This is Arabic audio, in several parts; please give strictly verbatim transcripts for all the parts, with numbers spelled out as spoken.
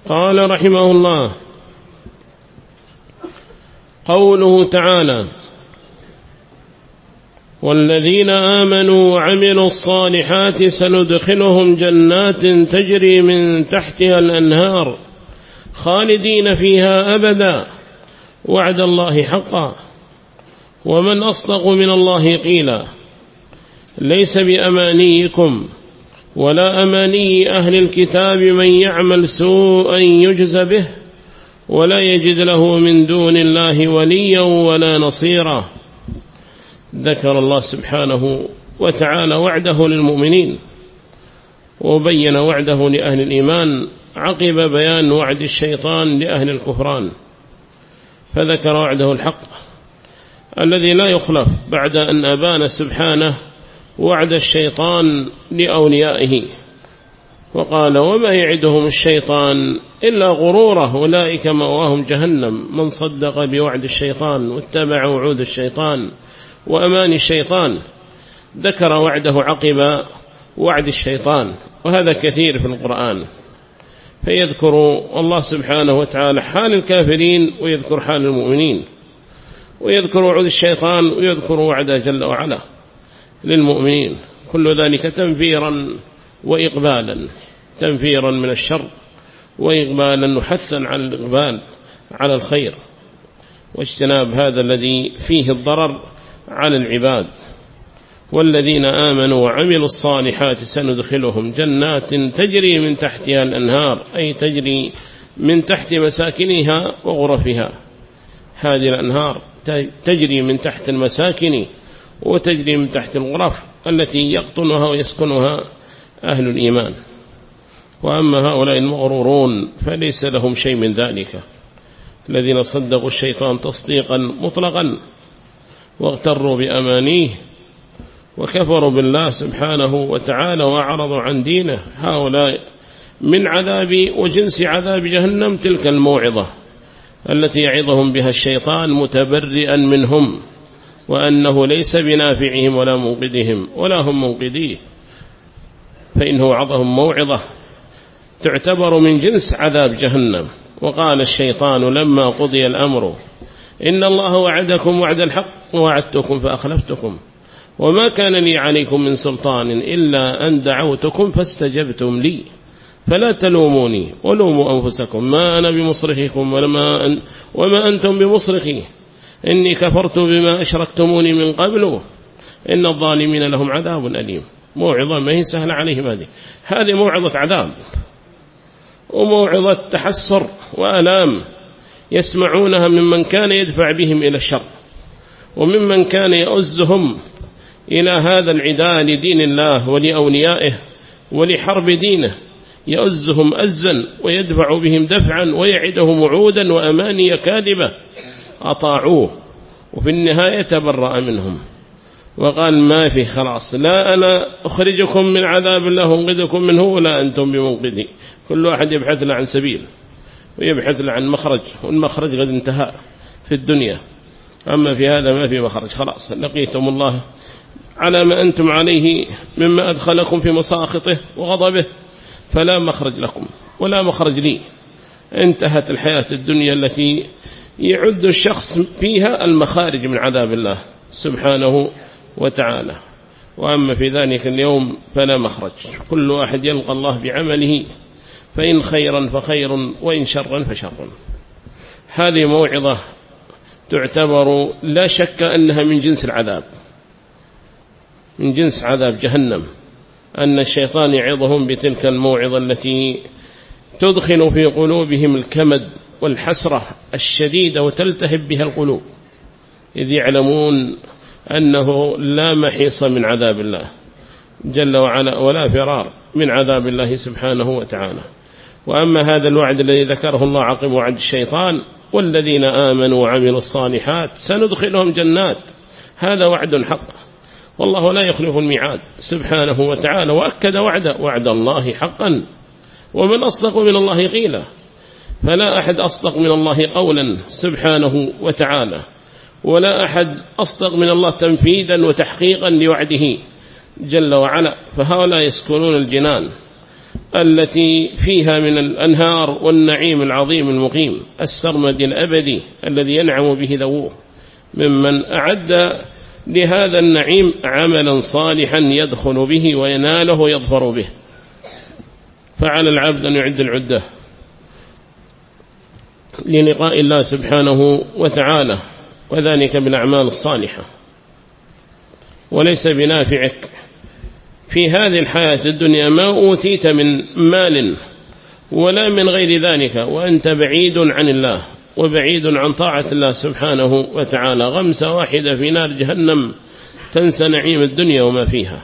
قال رحمه الله: قوله تعالى: والذين آمنوا وعملوا الصالحات سندخلهم جنات تجري من تحتها الأنهار خالدين فيها أبدا وعد الله حقا ومن أصدق من الله قيلا ليس بأمانيكم ولا أماني أهل الكتاب من يعمل سوءا يجز به ولا يجد له من دون الله وليا ولا نصيرا. ذكر الله سبحانه وتعالى وعده للمؤمنين وبين وعده لأهل الإيمان عقب بيان وعد الشيطان لأهل الكفران، فذكر وعده الحق الذي لا يخلف بعد أن أبان سبحانه وعد الشيطان لأوليائه، وقال: وما يعدهم الشيطان إلا غرورا أولئك مأواهم جهنم من صدق بوعد الشيطان واتبع وعود الشيطان وأمان الشيطان. ذكر وعده عقب وعد الشيطان، وهذا كثير في القرآن، فيذكر الله سبحانه وتعالى حال الكافرين ويذكر حال المؤمنين، ويذكر وعود الشيطان ويذكر وعده جل وعلا للمؤمنين، كل ذلك تنفيرا وإقبالا، تنفيرا من الشر وإقبالا وحثا على الإقبال على الخير واجتناب هذا الذي فيه الضرر على العباد. والذين آمنوا وعملوا الصالحات سندخلهم جنات تجري من تحتها الأنهار، أي تجري من تحت مساكنها وغرفها. هذه الأنهار تجري من تحت المساكن وتجري من تحت الغرف التي يقطنها ويسكنها أهل الإيمان. وأما هؤلاء المغرورون فليس لهم شيء من ذلك، الذين صدقوا الشيطان تصديقا مطلقا واغتروا بأمانيه وكفروا بالله سبحانه وتعالى وأعرضوا عن دينه، هؤلاء من عذاب وجنس عذاب جهنم تلك الموعظة التي يعظهم بها الشيطان متبرئا منهم، وأنه ليس بنافعهم ولا منقذهم ولا هم منقذيه، فإنه وعظهم موعظة تعتبر من جنس عذاب جهنم. وقال الشيطان لما قضي الأمر إن الله وعدكم وعد الحق ووعدتكم فأخلفتكم وما كان لي عليكم من سلطان إلا أن دعوتكم فاستجبتم لي فلا تلوموني ولوموا أنفسكم ما أنا بمصرخكم وما, أن وما أنتم بمصرخي إني كفرت بما أشركتموني من قبل إن الظالمين لهم عذاب أليم. موعظة ما هي سهلة عليهم، هذه هذه موعظة عذاب وموعظة تحسر وألام يسمعونها ممن كان يدفع بهم إلى الشر وممن كان يؤزهم إلى هذا العداء لدين الله ولأوليائه ولحرب دينه، يؤزهم أزا ويدفع بهم دفعا ويعدهم وعودا وأماني كاذبة، أطاعوه وفي النهاية تبرأ منهم وقال ما في خلاص، لا أنا أخرجكم من عذاب الله وانقذكم منه ولا أنتم بمنقذي. كل واحد يبحث له عن سبيل ويبحث له عن مخرج، والمخرج قد انتهى في الدنيا، أما في هذا ما في مخرج، خلاص لقيتم الله على ما أنتم عليه مما أدخلكم في مساخطه وغضبه، فلا مخرج لكم ولا مخرج لي. انتهت الحياة الدنيا التي يعد الشخص فيها المخارج من عذاب الله سبحانه وتعالى، وأما في ذلك اليوم فلا مخرج، كل واحد يلقى الله بعمله، فإن خيرا فخير وإن شرا فشر. هذه موعظة تعتبر لا شك أنها من جنس العذاب، من جنس عذاب جهنم، أن الشيطان يعظهم بتلك الموعظة التي تدخل في قلوبهم الكمد والحسرة الشديدة وتلتهب بها القلوب، إذ يعلمون أنه لا محيص من عذاب الله جل وعلا ولا فرار من عذاب الله سبحانه وتعالى. وأما هذا الوعد الذي ذكره الله عقب وعد الشيطان والذين آمنوا وعملوا الصالحات سندخلهم جنات، هذا وعد حق، والله لا يخلف الميعاد سبحانه وتعالى، وأكد وعد وعد الله حقا، ومن أصدق من الله قيلا، فلا أحد أصدق من الله قولا سبحانه وتعالى، ولا أحد أصدق من الله تنفيذا وتحقيقا لوعده جل وعلا. فهؤلاء يسكنون الجنان التي فيها من الأنهار والنعيم العظيم المقيم السرمد الأبدي الذي ينعم به ذووه، ممن أعد لهذا النعيم عملا صالحا يدخل به ويناله ويظفر به. فعلى العبد أن يعد العدة للقاء الله سبحانه وتعالى، وذلك بالأعمال الصالحة، وليس بنافعك في هذه الحياة الدنيا ما أوتيت من مال ولا من غير ذلك وأنت بعيد عن الله وبعيد عن طاعة الله سبحانه وتعالى. غمسة واحدة في نار جهنم تنسى نعيم الدنيا وما فيها،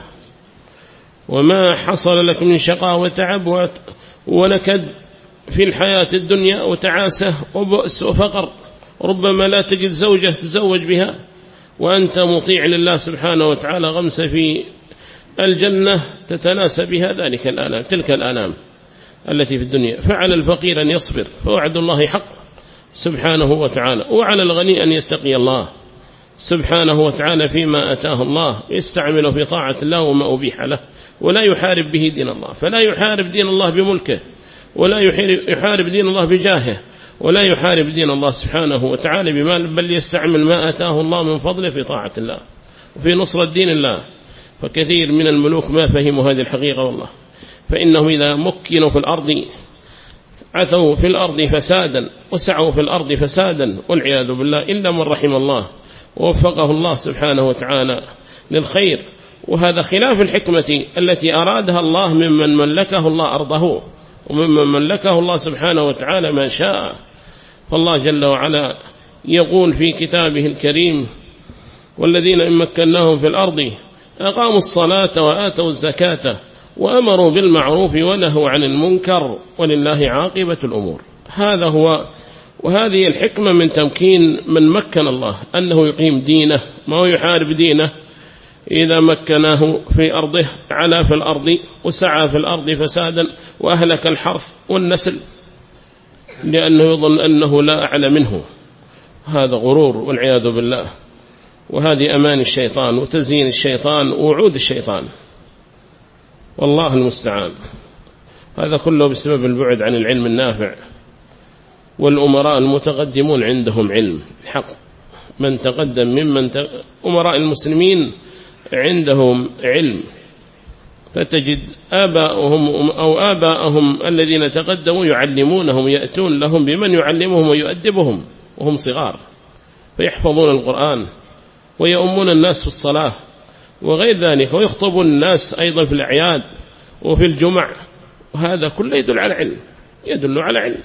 وما حصل لك من شقاء وتعب ونكد في الحياة الدنيا وتعاسة وبؤس وفقر، ربما لا تجد زوجة تزوج بها وأنت مطيع لله سبحانه وتعالى، غمسة في الجنة تتناسى بها ذلك الآلام، تلك الآلام التي في الدنيا. فعلى الفقير أن يصبر، فوعد الله حق سبحانه وتعالى، وعلى الغني أن يتقي الله سبحانه وتعالى فيما أتاه الله، يستعمله في طاعة الله وما أبيح له، ولا يحارب به دين الله. فلا يحارب دين الله بملكه، ولا يحارب دين الله بجاهه، ولا يحارب دين الله سبحانه وتعالى بمال، بل يستعمل ما أتاه الله من فضله في طاعة الله وفي نصرة دين الله. فكثير من الملوك ما فهموا هذه الحقيقة والله، فإنهم إذا مكنوا في الأرض عثوا في الأرض فسادا وسعوا في الأرض فسادا والعياذ بالله، إلا من رحم الله ووفقه الله سبحانه وتعالى للخير. وهذا خلاف الحكمة التي أرادها الله ممن ملكه الله أرضه وممن ملكه الله سبحانه وتعالى ما شاء. فالله جل وعلا يقول في كتابه الكريم: والذين إن مكناهم في الأرض أقاموا الصلاة وآتوا الزكاة وأمروا بالمعروف ونهوا عن المنكر ولله عاقبة الأمور. هذا هو، وهذه الحكمة من تمكين من مكن الله أنه يقيم دينه، ما هو يحارب دينه. إذا مكناه في أرضه علا في الأرض وسعى في الأرض فسادا وأهلك الحرث والنسل، لأنه يظن أنه لا أعلى منه. هذا غرور والعياذ بالله، وهذه أمان الشيطان وتزيين الشيطان ووعود الشيطان، والله المستعان. هذا كله بسبب البعد عن العلم النافع، والأمراء المتقدمون عندهم علم حق. من تقدم ممن ت... أمراء المسلمين عندهم علم، فتجد آباؤهم أو آباءهم الذين تقدموا يعلمونهم، يأتون لهم بمن يعلمهم ويؤدبهم وهم صغار، فيحفظون القرآن ويؤمون الناس في الصلاة وغير ذلك، ويخطبون الناس أيضا في الأعياد وفي الجمع، وهذا كله يدل على علم، يدل على علم.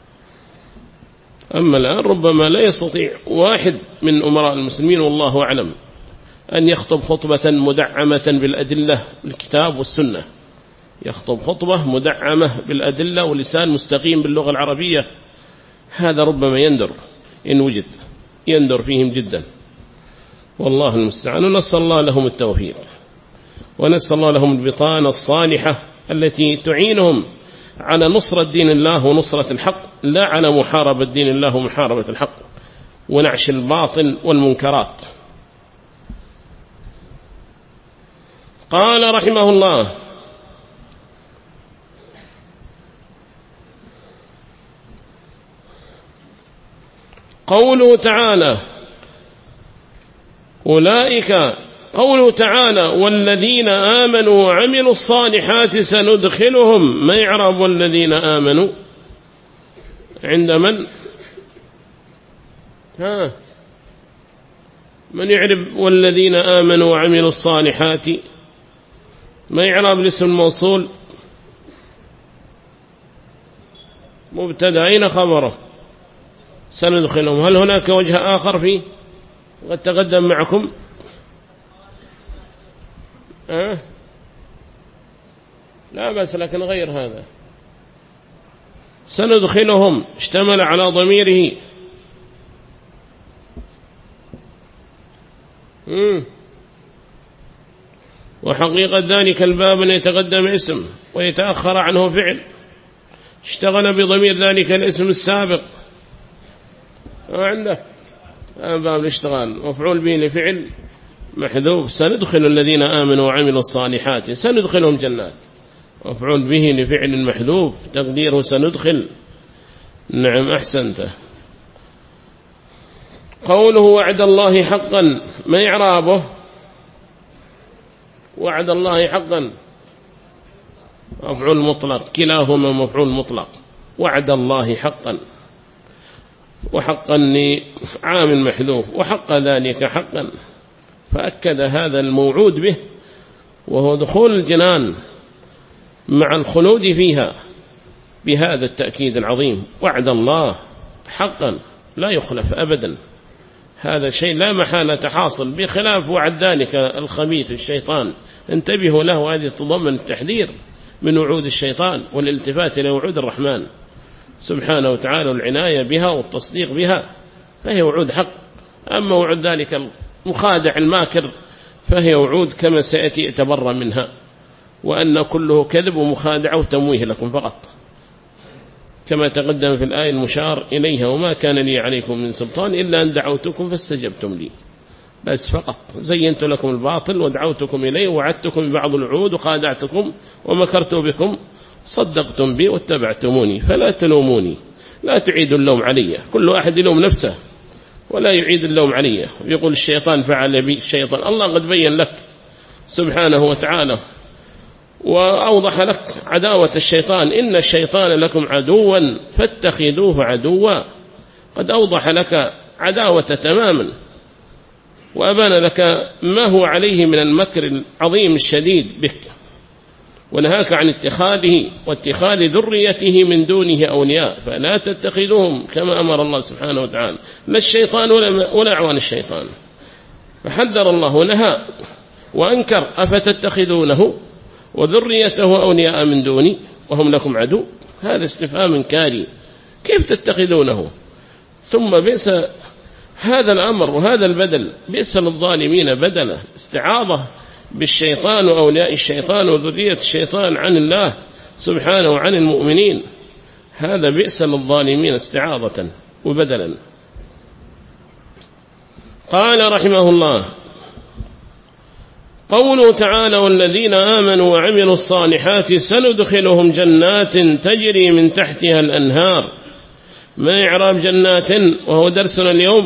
أما الآن ربما لا يستطيع واحد من أمراء المسلمين والله أعلم أن يخطب خطبة مدعمة بالأدلة الكتاب والسنة، يخطب خطبة مدعمة بالأدلة ولسان مستقيم باللغة العربية. هذا ربما يندر إن وجد، يندر فيهم جدا، والله المستعان. ونسأل الله لهم التوفيق، ونسأل الله لهم البطانة الصالحة التي تعينهم على نصرة دين الله ونصرة الحق، لا على محاربة دين الله ومحاربة الحق ونعش الباطل والمنكرات. قال رحمه الله: قوله تعالى أولئك، قوله تعالى والذين آمنوا وعملوا الصالحات سندخلهم، ما يعرب والذين آمنوا عند من؟ ها من يعرب والذين آمنوا وعملوا الصالحات؟ ما يعرب الاسم الموصول؟ مبتدأ، أين خبره؟ سندخلهم. هل هناك وجه آخر فيه قد تقدم معكم؟ أه؟ لا بس، لكن غير هذا. سندخلهم اشتمل على ضميره. مم. وحقيقة ذلك الباب أن يتقدم اسم ويتأخر عنه فعل، اشتغل بضمير ذلك الاسم السابق. عندك باب الاشتغال مفعول به لفعل محذوف. سندخل الذين آمنوا وعملوا الصالحات سندخلهم جنات، مفعول به لفعل محذوف تقديره سندخل. نعم أحسنت. قوله وعد الله حقا ما إعرابه؟ وعد الله حقا مفعول مطلق، كلاهما مفعول مطلق. وعد الله حقا، وحقا لعامل محذوف، وحق ذلك حقا، فأكد هذا الموعود به وهو دخول الجنان مع الخلود فيها بهذا التأكيد العظيم. وعد الله حقا لا يخلف أبدا، هذا شيء لا محالة حاصل، بخلاف وعد ذلك الخبيث الشيطان. انتبهوا له، هذه تضمن التحذير من وعود الشيطان والالتفات إلى وعود الرحمن سبحانه وتعالى والعناية بها والتصديق بها، فهي وعود حق. أما وعود ذلك المخادع الماكر فهي وعود كما سيأتي يتبرى منها، وأن كله كذب ومخادع وتمويه لكم فقط، كما تقدم في الآية المشار إليها. وما كان لي عليكم من سلطان إلا أن دعوتكم فاستجبتم لي، بس فقط زينت لكم الباطل ودعوتكم إليه ووعدتكم ببعض الوعود وخادعتكم ومكرت بكم، صدقتم بي واتبعتموني، فلا تلوموني، لا تعيدوا اللوم علي. كل واحد يلوم نفسه ولا يعيد اللوم علي. يقول الشيطان فعل بي الشيطان، الله قد بين لك سبحانه وتعالى وأوضح لك عداوة الشيطان، إن الشيطان لكم عدوا فاتخذوه عدوا. قد أوضح لك عداوة تماما، وأبان لك ما هو عليه من المكر العظيم الشديد بك، ونهاك عن اتخاذه واتخاذ ذريته من دونه أولياء، فلا تتخذوهم كما أمر الله سبحانه وتعالى، لا الشيطان ولا أعوان الشيطان. فحذر الله ونهى وأنكر، أفتتخذونه وذريته أولياء من دوني وهم لكم عدو. هذا استفهام إنكاري، كيف تتخذونه؟ ثم بئس هذا الأمر وهذا البدل، بئس للظالمين بدلا، استعاضة بالشيطان وأولياء الشيطان وذرية الشيطان عن الله سبحانه وعن المؤمنين. هذا بئس للظالمين استعاضة وبدلا. قال رحمه الله قوله تعالى والذين آمنوا وعملوا الصالحات سندخلهم جنات تجري من تحتها الأنهار. ما إعراب جنات وهو درسنا اليوم؟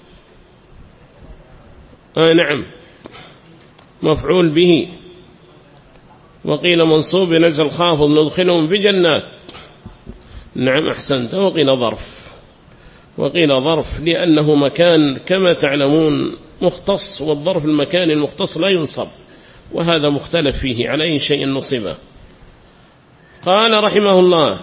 آه نعم مفعول به، وقيل منصوب نزل خافض ندخلهم بجنات. نعم أحسنت. وقيل ظرف، وقيل ظرف لأنه مكان كما تعلمون مختص، والظرف المكان المختص لا ينصب، وهذا مختلف فيه على أي شيء نصبه. قال رحمه الله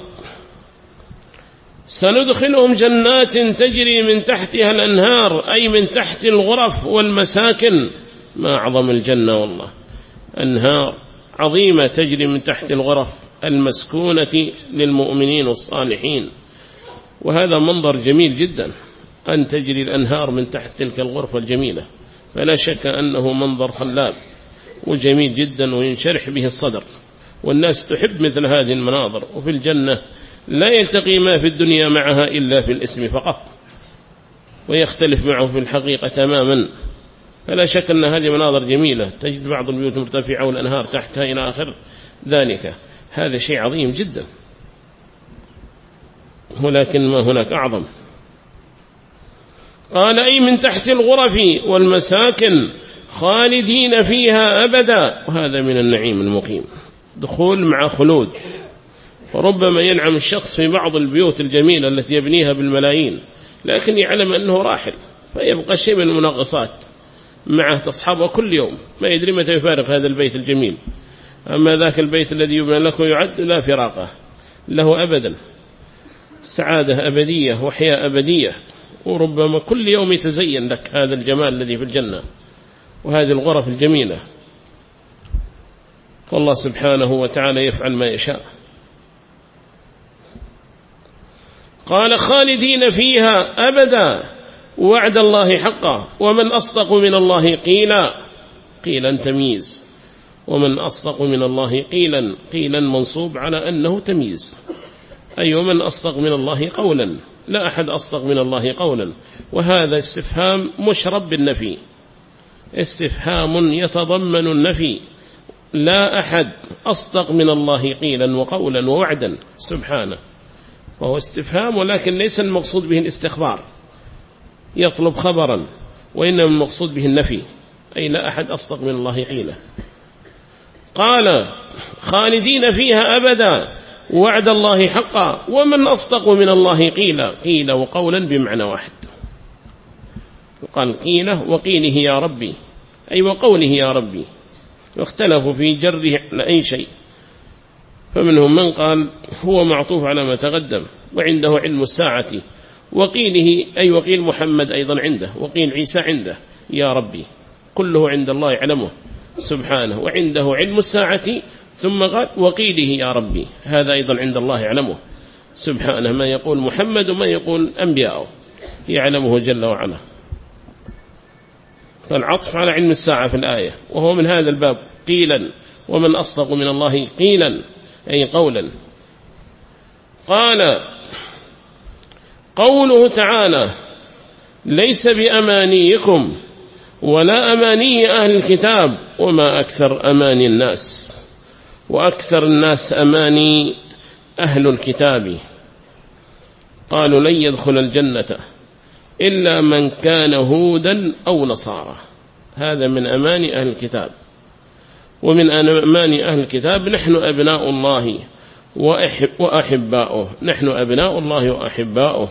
سندخلهم جنات تجري من تحتها الأنهار، أي من تحت الغرف والمساكن. ما أعظم الجنة والله، أنهار عظيمة تجري من تحت الغرف المسكونة للمؤمنين والصالحين، وهذا منظر جميل جدا أن تجري الأنهار من تحت تلك الغرفة الجميلة، فلا شك أنه منظر خلاب وجميل جدا وينشرح به الصدر، والناس تحب مثل هذه المناظر. وفي الجنة لا يلتقي ما في الدنيا معها إلا في الاسم فقط، ويختلف معه في الحقيقة تماما. فلا شك أن هذه مناظر جميلة، تجد بعض البيوت مرتفعة والأنهار تحتها إلى آخر ذلك، هذا شيء عظيم جدا، ولكن ما هناك أعظم. قال أي من تحت الغرف والمساكن خالدين فيها أبدا، وهذا من النعيم المقيم، دخول مع خلود. فربما ينعم الشخص في بعض البيوت الجميلة التي يبنيها بالملايين، لكن يعلم أنه راحل، فيبقى شيء من المنغصات معه تصحبه كل يوم، ما يدري متى يفارق هذا البيت الجميل. أما ذاك البيت الذي يبنى لك ويعد لا فراقه له أبدا، سعادة أبدية وحياة أبدية، وربما كل يوم يتزين لك هذا الجمال الذي في الجنة وهذه الغرف الجميلة. فالله سبحانه وتعالى يفعل ما يشاء. قال خالدين فيها أبدا، وعد الله حقا، ومن أصدق من الله قيلا. قيلا تمييز، ومن أصدق من الله قيلا، قيلا منصوب على أنه تمييز، أي ومن أصدق من الله قولا، لا أحد أصدق من الله قولا. وهذا استفهام مشرب بالنفي، استفهام يتضمن النفي لا أحد أصدق من الله قيلا وقولا ووعدا سبحانه. وهو استفهام ولكن ليس المقصود به الاستخبار يطلب خبرا، وإنما المقصود به النفي، أي لا أحد أصدق من الله قيلا. قال خالدين فيها أبدا وعد الله حقا ومن أصدق من الله قيلا. قيل وقولا بمعنى واحد، قال قيله وقيله يا ربي أي وقوله يا ربي، واختلفوا في جره لأي شيء، فمنهم من قال هو معطوف على ما تقدم وعنده علم الساعة، وقيله أي وقيل محمد أيضا عنده، وقيل عيسى عنده يا ربي، كله عند الله يعلمه سبحانه، وعنده علم الساعة، ثم قال وقيله يا ربي، هذا أيضا عند الله يعلمه سبحانه، ما يقول محمد وما يقول أنبياءه يعلمه جل وعلا. فالعطف على علم الساعة في الآية، وهو من هذا الباب قيلا ومن أصدق من الله قيلا أي قولا. قال قوله تعالى ليس بأمانيكم ولا أماني أهل الكتاب وما أكثر أماني الناس، وأكثر الناس أماني أهل الكتاب. قالوا لن يدخل الجنة إلا من كان هودا أو نصارى، هذا من أماني أهل الكتاب. ومن أماني أهل الكتاب نحن أبناء الله وأحباؤه، نحن أبناء الله وأحباؤه.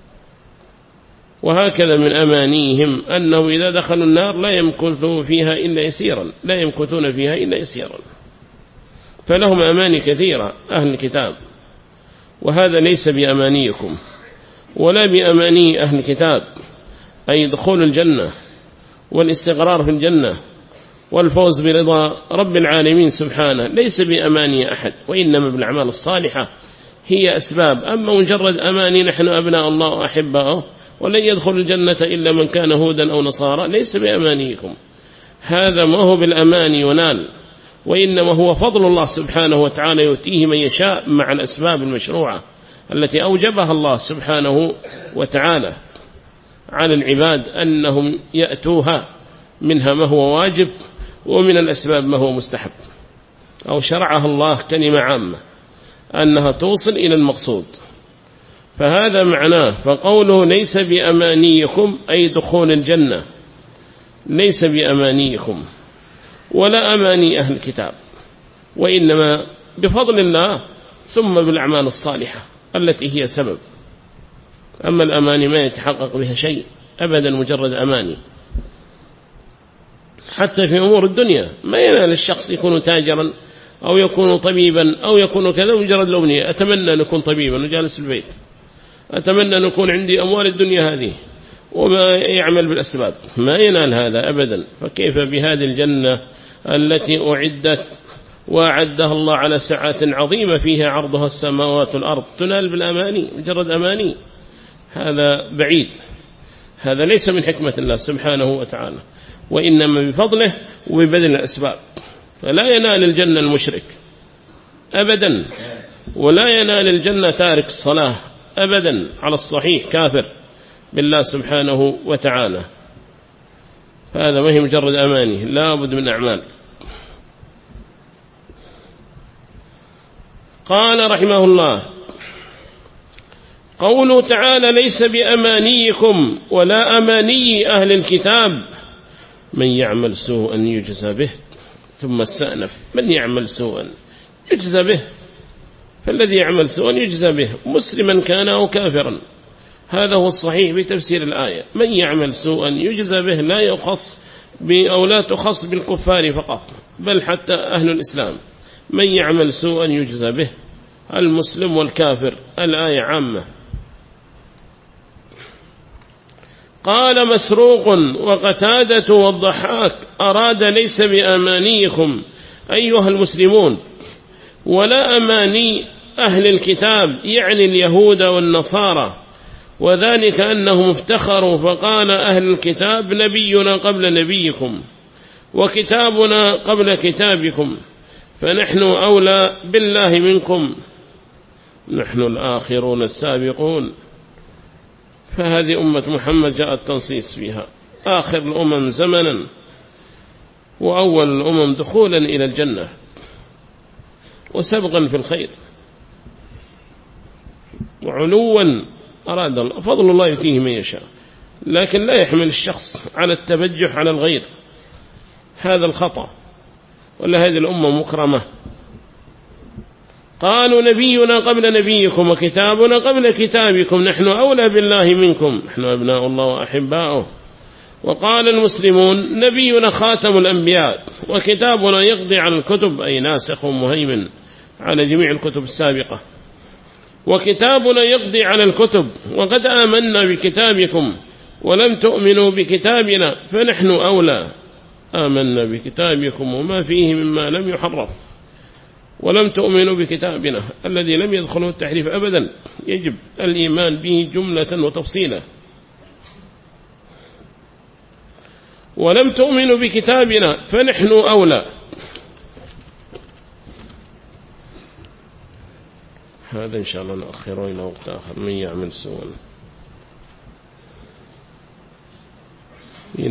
وهكذا من أمانيهم أنه إذا دخلوا النار لا يمكثوا فيها إلا يسيرا، لا يمكثون فيها إلا يسيرا. فلهم أماني كثيرة أهل الكتاب، وهذا ليس بأمانيكم ولا بأماني أهل الكتاب، أي دخول الجنة والاستقرار في الجنة والفوز برضا رب العالمين سبحانه، ليس بأماني أحد، وإنما بالأعمال الصالحة هي أسباب. أما مجرد أماني نحن أبناء الله وأحباؤه ولن يدخل الجنة إلا من كان هودا أو نصارى، ليس بأمانيكم، هذا ما هو بالأماني ونال، وإنما هو فضل الله سبحانه وتعالى يؤتيه من يشاء مع الأسباب المشروعة التي أوجبها الله سبحانه وتعالى على العباد أنهم يأتوها، منها ما هو واجب ومن الأسباب ما هو مستحب، أو شرعها الله كلمة عامة أنها توصل إلى المقصود. فهذا معناه. فقوله ليس بأمانيكم أي دخول الجنة، ليس بأمانيكم ولا أماني أهل الكتاب، وإنما بفضل الله ثم بالأعمال الصالحة التي هي سبب. أما الأماني ما يتحقق بها شيء أبدا، مجرد أماني. حتى في أمور الدنيا ما ينال الشخص يكون تاجرا أو يكون طبيبا أو يكون كذا مجرد الأمنية، أتمنى أن أكون طبيبا وجالس في البيت، أتمنى أن أكون عندي أموال الدنيا هذه، وما يعمل بالأسباب، ما ينال هذا أبدا. فكيف بهذه الجنة التي أعدت وأعدها الله على سعة عظيمة فيها عرضها السماوات والأرض، تنال بالأماني، مجرد أماني؟ هذا بعيد، هذا ليس من حكمة الله سبحانه وتعالى، وإنما بفضله وببذل الأسباب. فلا ينال الجنة المشرك أبدا، ولا ينال الجنة تارك الصلاة أبدا، على الصحيح كافر بالله سبحانه وتعالى. فهذا ما هي مجرد أماني، لا بد من أعمال. قال رحمه الله قوله تعالى ليس بأمانيكم ولا أماني أهل الكتاب من يعمل سوءا يجزى به. ثم استأنف من يعمل سوءا يجزى به، فالذي يعمل سوءا يجزى به مسلما كان أو كافرا، هذا هو الصحيح بتفسير الآية. من يعمل سوءا يجزى به لا يخص أو لا تخص بالكفار فقط، بل حتى أهل الإسلام من يعمل سوءا يجزى به، المسلم والكافر، الآية عامة. قال مسروق وقتادة والضحاك أراد ليس بأمانيكم أيها المسلمون ولا أماني أهل الكتاب، يعني اليهود والنصارى، وذلك أنهم افتخروا فقال أهل الكتاب نبينا قبل نبيكم وكتابنا قبل كتابكم، فنحن أولى بالله منكم، نحن الآخرون السابقون. فهذه أمة محمد جاء التنصيص فيها آخر الأمم زمنا، وأول الأمم دخولا إلى الجنة وسبقا في الخير وعلوا أراد الله، فضل الله يتيه من يشاء، لكن لا يحمل الشخص على التبجح على الغير، هذا الخطأ. ولا هذه الأمة مكرمة. قالوا نبينا قبل نبيكم وكتابنا قبل كتابكم نحن أولى بالله منكم، نحن أبناء الله وأحباؤه. وقال المسلمون نبينا خاتم الأنبياء وكتابنا يقضي على الكتب، أي ناسخ ومهيمن على جميع الكتب السابقة، وكتابنا يقضي على الكتب، وقد آمنا بكتابكم ولم تؤمنوا بكتابنا فنحن أولى، آمنا بكتابكم وما فيه مما لم يحرف، ولم تؤمنوا بكتابنا الذي لم يدخله التحريف أبدا، يجب الإيمان به جملة وتفصيلا. ولم تؤمنوا بكتابنا فنحن أولى. هذا إن شاء الله نأخره إلى وقت آخر. من يعمل سوءا